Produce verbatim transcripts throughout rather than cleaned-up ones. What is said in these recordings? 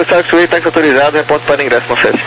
dois Alex Way, táxi autorizado, reporte para ingresso no sete.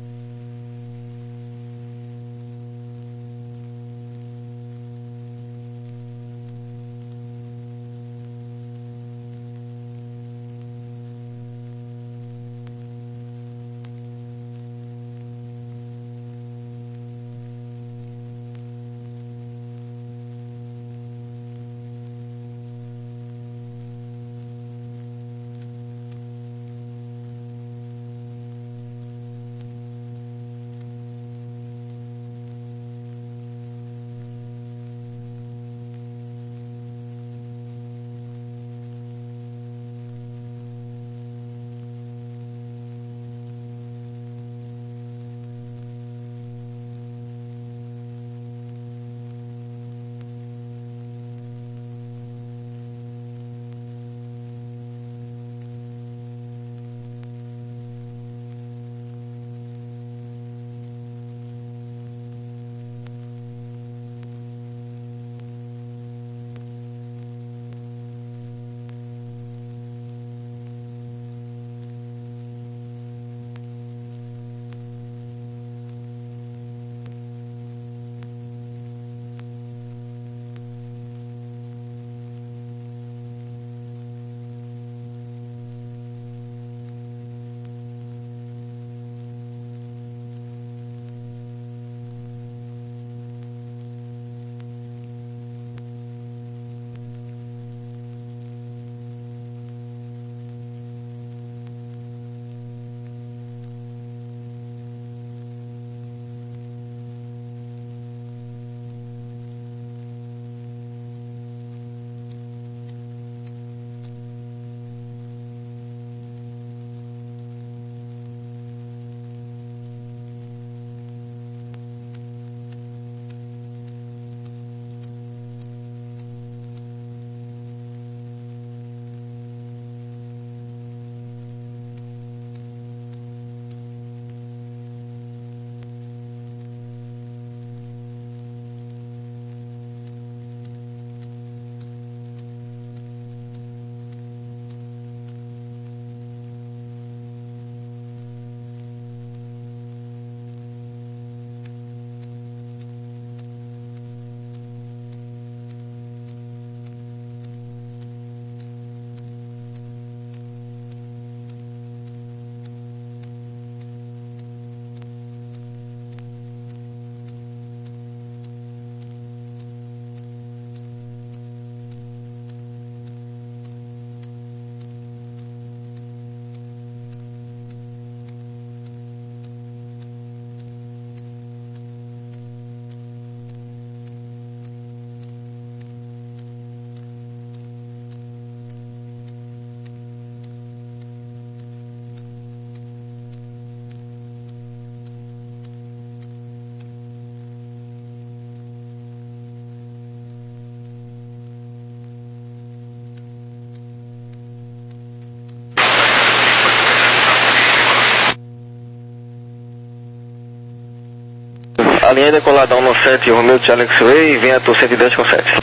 A linha decoladão no sete, Romeo de Alex Way, vento cento e dez com sete.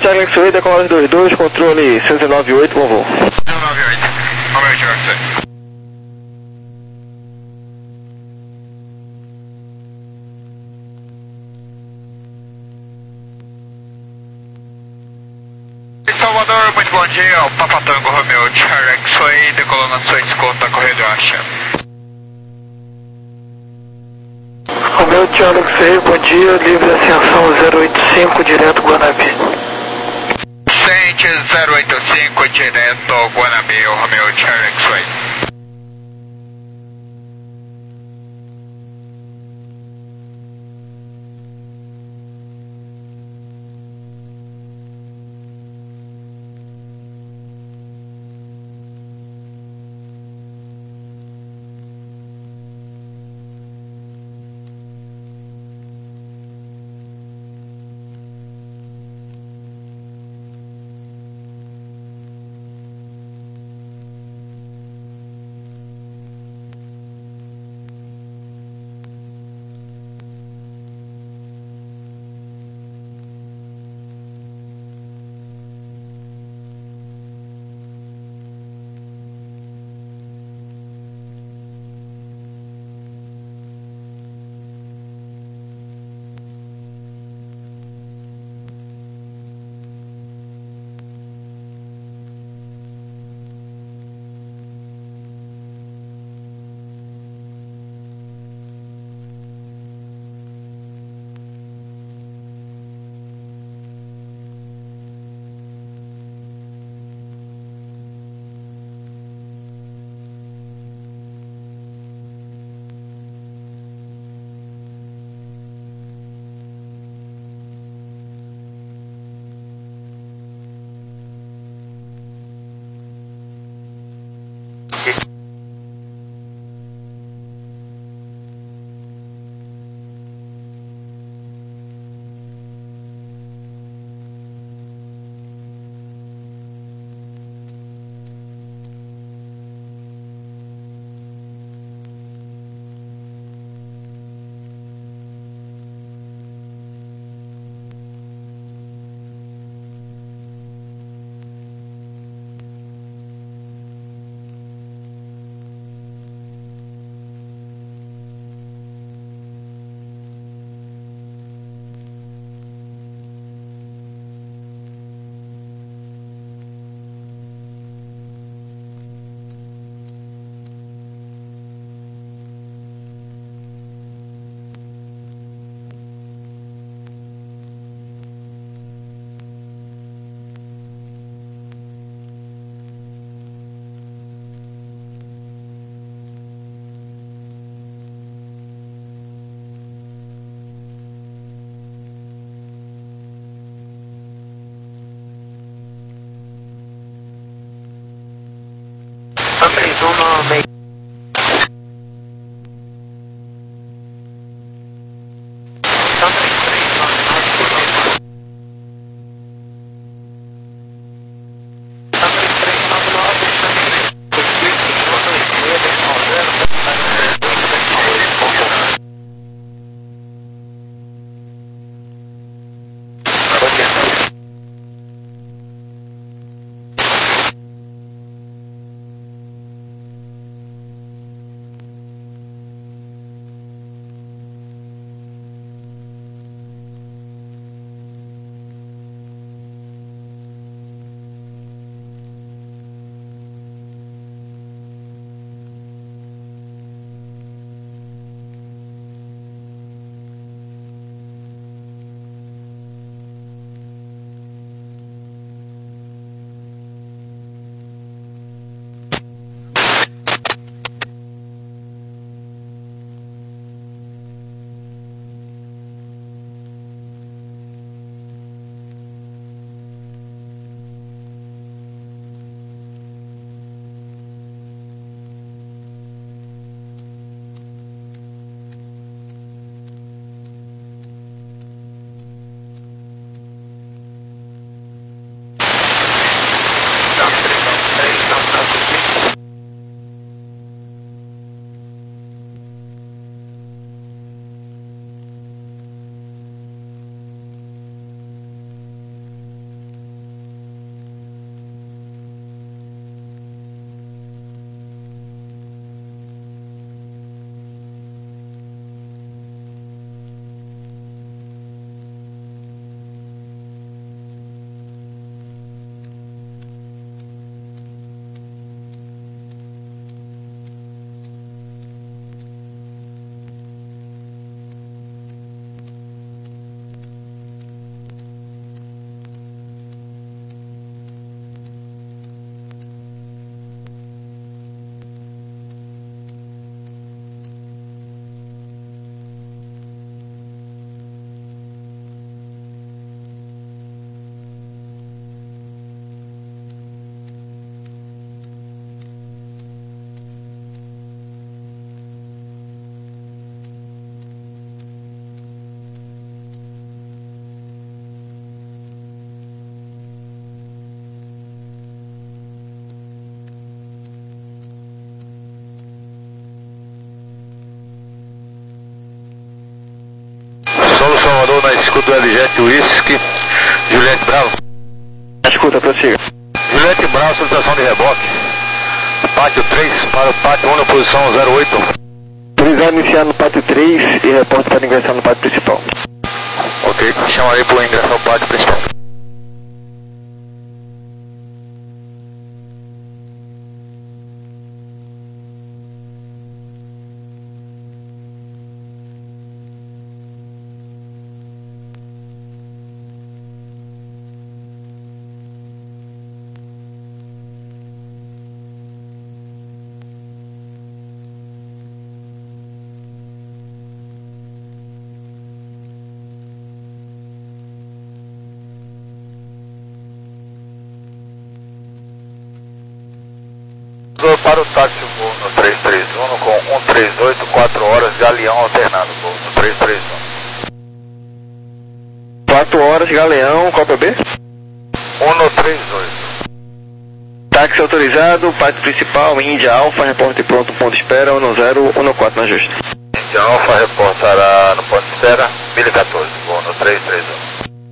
Charlie X-Ray, decolagem dois dois, controle cento e nove oito, bom voo. cento e nove oito, Romeo Charlie X-Ray. Salvador, muito bom dia, o Papa Tango Romeo Charlie X-Ray, decolando a sua escolta, correio Acha. Romeo Charlie X-Ray, bom dia, livre ascensão zero oito cinco, direto Guanabi. Sente zero oito cinco, direto Guanabi, o Romeo Charlie X-Ray. do L J Whisky, Juliette Bravo. Escuta, prossiga. Juliette Bravo, solicitação de reboque. Pátio três para o pátio um na posição zero oito. Autorizado iniciar no pátio três e reporte para ingressar no pátio principal. Ok, chamarei para ingressar no pátio principal. Para o táxi voo no três três um com um três oito, quatro horas, Galeão alternado, voo no três três um. quatro horas, Galeão, qual é B? um no três oito. Táxi autorizado, pátio principal, Índia Alfa, reporte pronto, ponto de espera, um zero um quatro na justa. Índia Alfa reportará no ponto de espera, mil e quatorze, voo no três três um.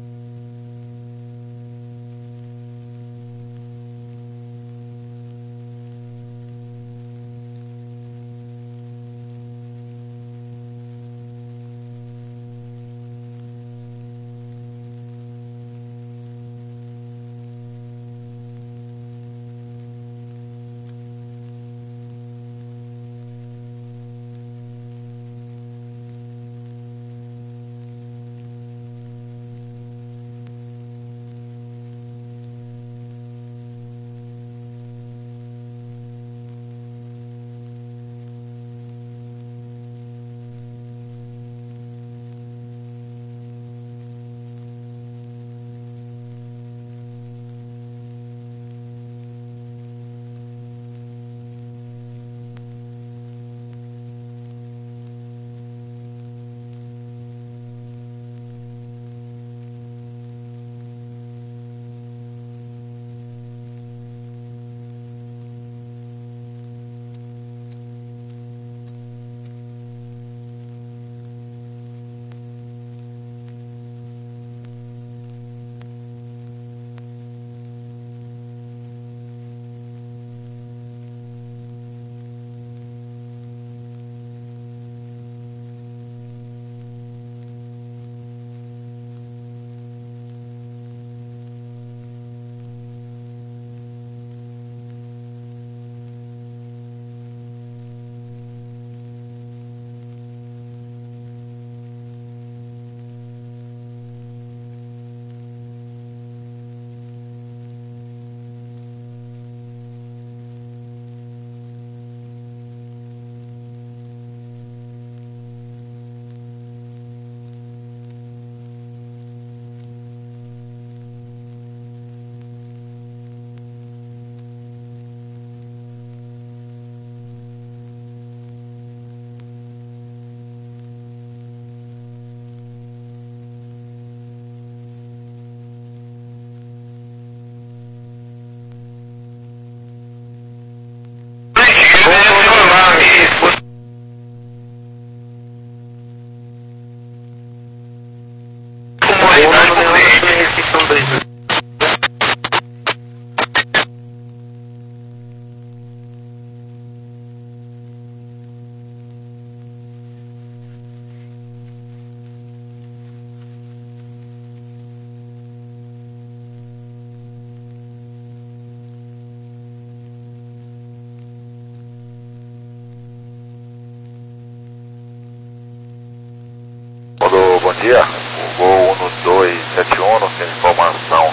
Bom dia, o voo um dois sete um, tem informação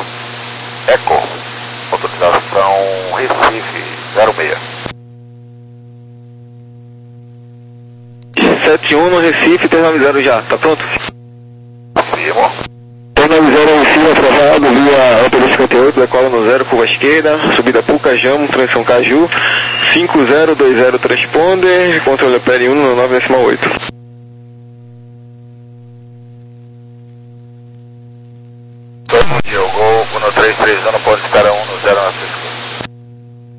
Eco, autorização Recife zero seis. sete um no Recife, três nove zero já, tá pronto? Afirmo. três nove zero em cima, aprovado, via Opel cinquenta e oito, decola no zero, curva esquerda, subida Pucajamo, transição Caju, cinco zero dois zero transponder, controle P L um no nove decimal oito. Bom dia, o Gol um três três um pode estar a um no zero na Cisco.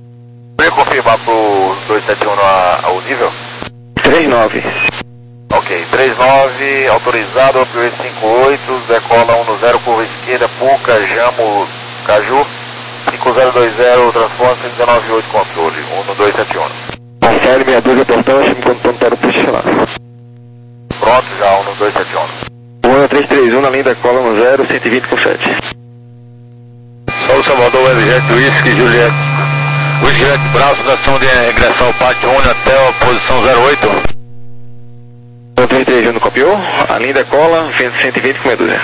Poderia confirmar pro dois sete um a, ao nível? três nove. Ok, Ok, três nove, autorizado, Opel cinco oito, decola um zero, curva esquerda, Puca, Jamo, Caju, cinco zero dois zero, transforma um nove oito, controle, um dois sete um. Marcelo, meia dúzia, portão, chame quando ponto para o puxo lá. Pronto, já, um dois sete um. um três três um, na linha decola um zero, cento e vinte com sete. Solo Salvador, Webjet, Whisky, Juliette. Whisky, Juliette, braço, tração de ingressão ao pátio um até a posição zero oito. um três três um, copiou, a linha decola, cento e vinte com meia dúzia.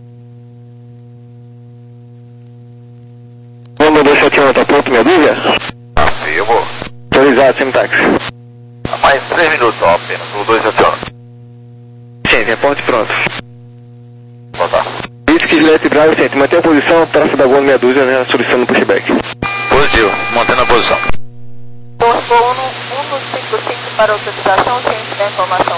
um dois sete um, tá pronto, meia dúzia? Afirmo. Autorizado, semi-táxi. Mais três minutos só apenas, um dois sete um. Sim, reporte pronto. Botar. Whisky, Juliette, Bravo, cento. Mantém a posição, traça da Gol meia dúzia, né, solicitando pushback. Positivo, mantendo a posição. Posto um cinco cinco para autorização, ciente da informação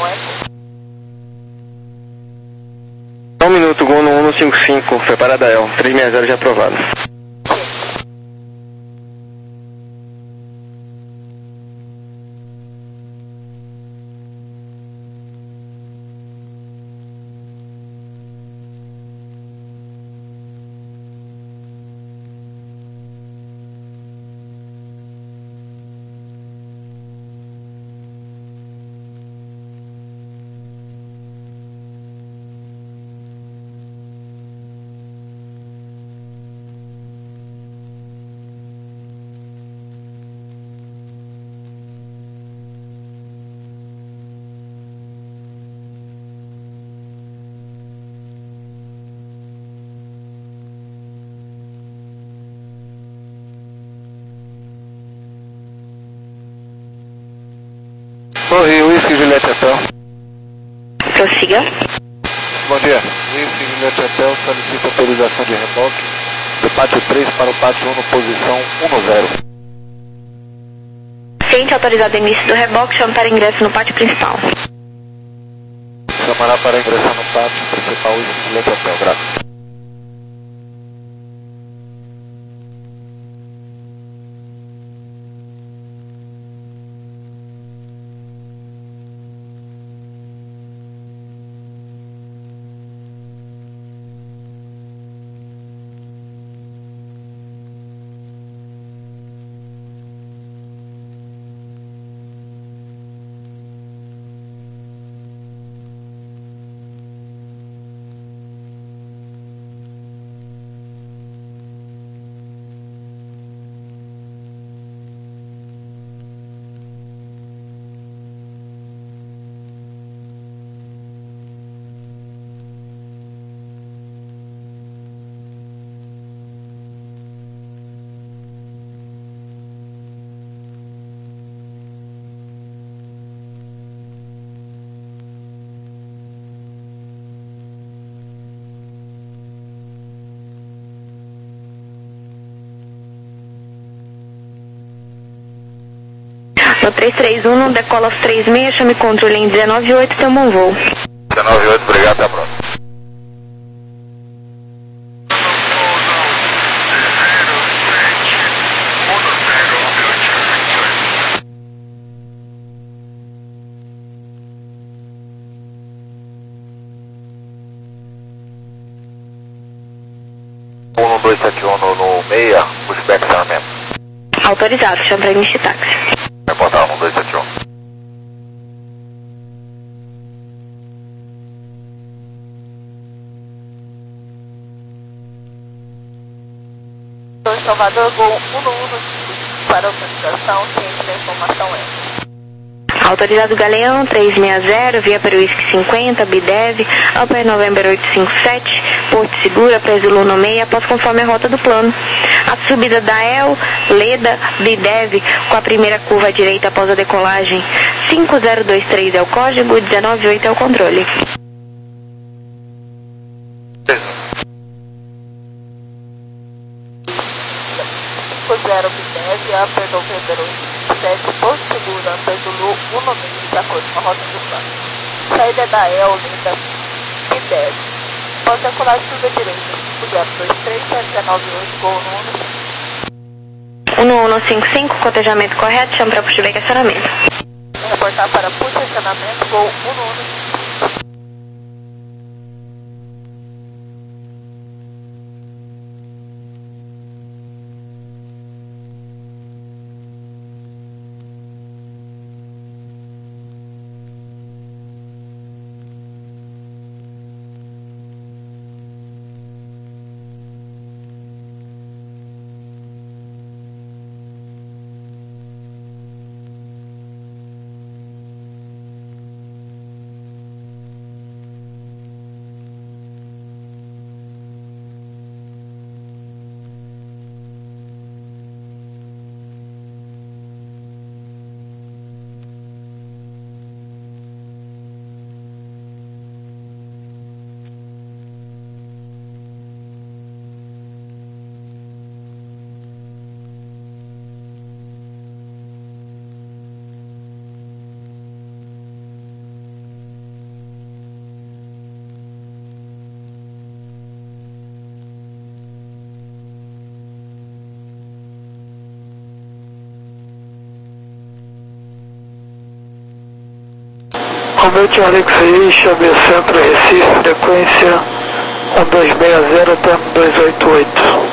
é? Um minuto, Gol no um cinco cinco, foi para a Dael, trezentos e sessenta já aprovado. Sorri, Whisky, Juliette, Hotel. Prossiga. Bom dia. Whisky, Juliette, Hotel, solicita autorização de reboque do pátio três para o pátio um, posição um zero. Ciente autorizado início do reboque, chama para ingresso no pátio principal. Chamará para ingressar no pátio principal, Whisky, Juliette, Hotel. Graças. No três três um, decola às três e meia, chame controle em dezenove oito, tem um bom voo. dezenove oito, obrigado, até a próxima. um dois sete um no, no meia, pushback acionamento. Autorizado, chama para início de táxi. Reportar um dois sete um. Salvador, Gol um um para autorização, ciente da informação é? Autorizado Galeão, trezentos e sessenta, via para o Whisky cinquenta, Bidev, Upper November oitocentos e cinquenta e sete, Porto Segura, Presulo no meio, após conforme a rota do plano. A subida da El, Leda, Bidev, com a primeira curva à direita após a decolagem. cinco zero dois três é o código, dezenove oito é o controle. cinco zero Bidev, Upper November oitocentos e cinquenta e sete, Porto Segura, Presulo um no meio, de acordo com a rota do plano. Saída da El, Leda, Bidev. Após decolagem subida direita, cinco zero dois três, dezenove oito, Gol no um um cinco cinco, cotejamento correto, chama para puxback e acionamento. Reportar para push acionamento, Gol um um cinco cinco. Romeu Charlie X-Ray, Xavier Centro, Recife, frequência um dois seis zero até dois oito oito.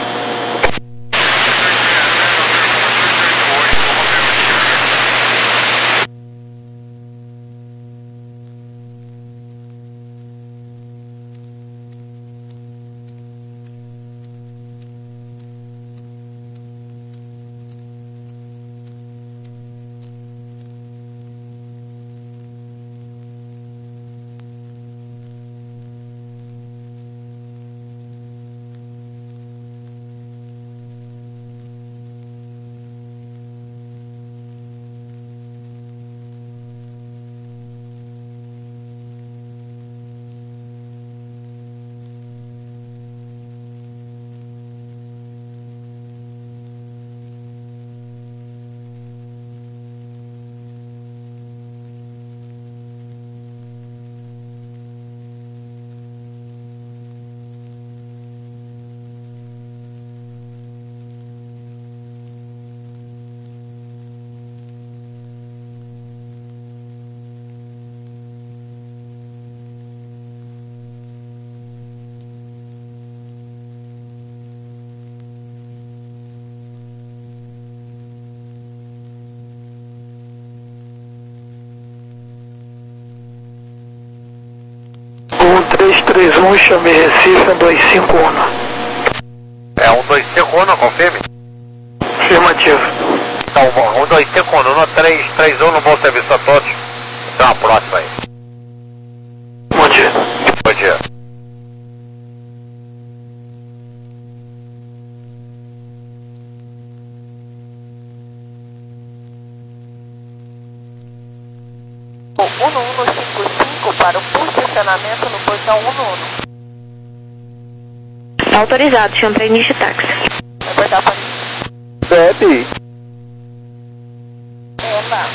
um três três um, chame Recife, um dois cinco um. É um dois cinco um, confirme? Afirmativo. Então, um dois cinco um, um três três um, no bom serviço a todos. Até uma próxima aí. Bom dia. Bom dia. O um um cinco cinco para o posicionamento no portão um um. Autorizado, chama para início de táxi. Vai cortar para Bebe. É, lá.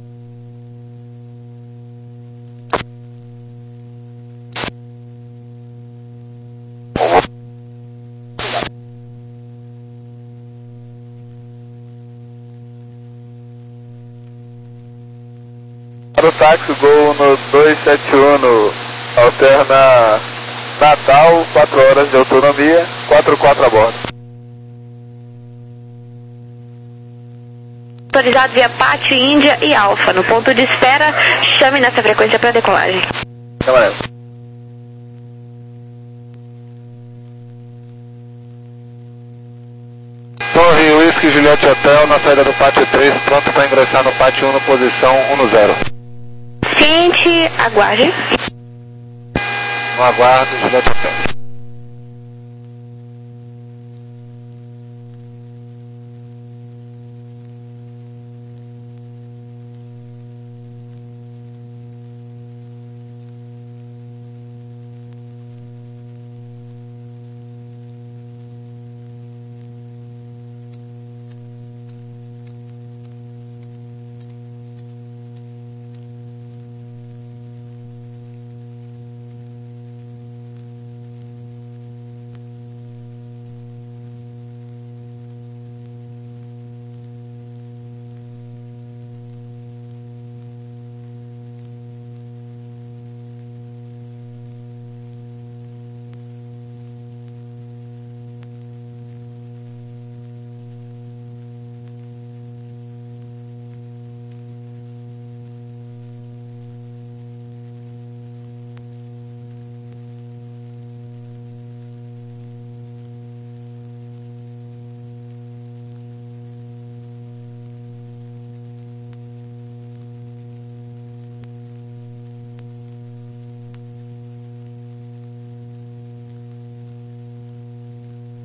Para o táxi, Gol no dois sete um, no alterna Natal, quatro horas de autonomia, quatro quatro a bordo. Autorizado via Pátio, Índia e Alfa. No ponto de espera, chame nessa frequência para decolagem. Camarelo. Torre Whisky Juliette Hotel, na saída do Pátio três, pronto para ingressar no Pátio um, no posição um no zero. Ciente, aguarde. No aguardo, Juliette Hotel.